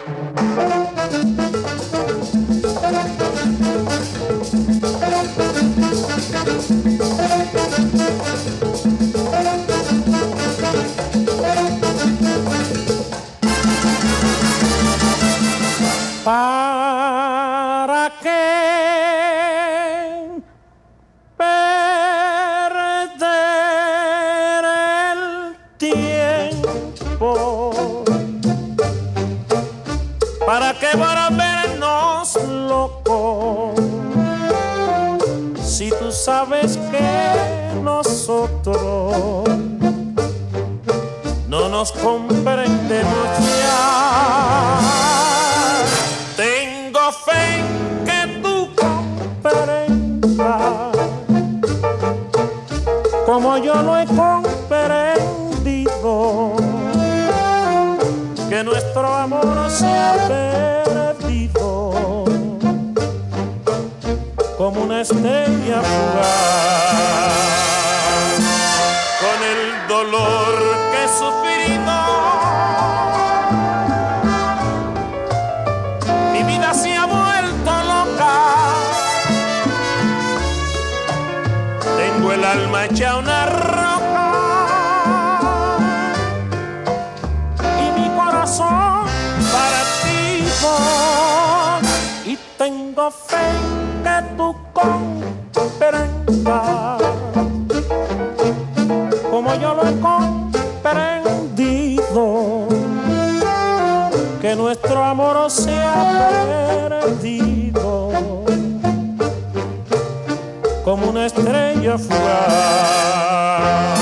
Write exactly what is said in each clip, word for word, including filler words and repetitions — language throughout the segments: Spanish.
¿Para qué perder el tiempo? ¿Para qué volvernos locos? Si tú sabes que nosotros no nos comprendemos ya. Tengo fe en que tú comprendas como yo lo he comprendido, que nuestro amor se ha perdido como una estrella fugaz. Con el dolor que he sufrido, mi vida se ha vuelto loca. Tengo el alma hecha una roca y mi corazón partido. Y tengo fe en que tú comprendas como yo lo he comprendido, que nuestro amor se ha perdido como una estrella fugaz.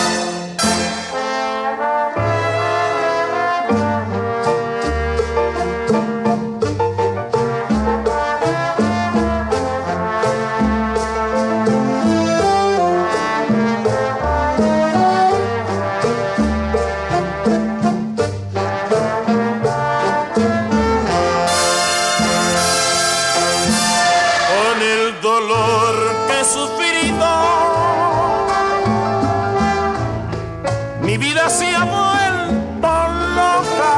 Mi vida se ha vuelto loca.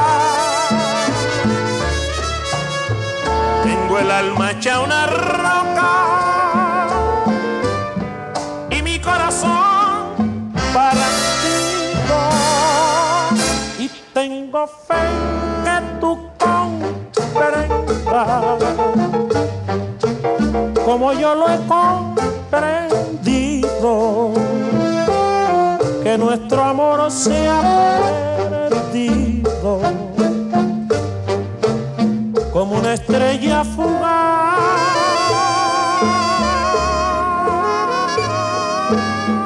Tengo el alma hecha una roca y mi corazón partido. Y tengo fe en que tú comprendas como yo lo he comprendido, que nuestro amor se ha perdido como una estrella fugaz.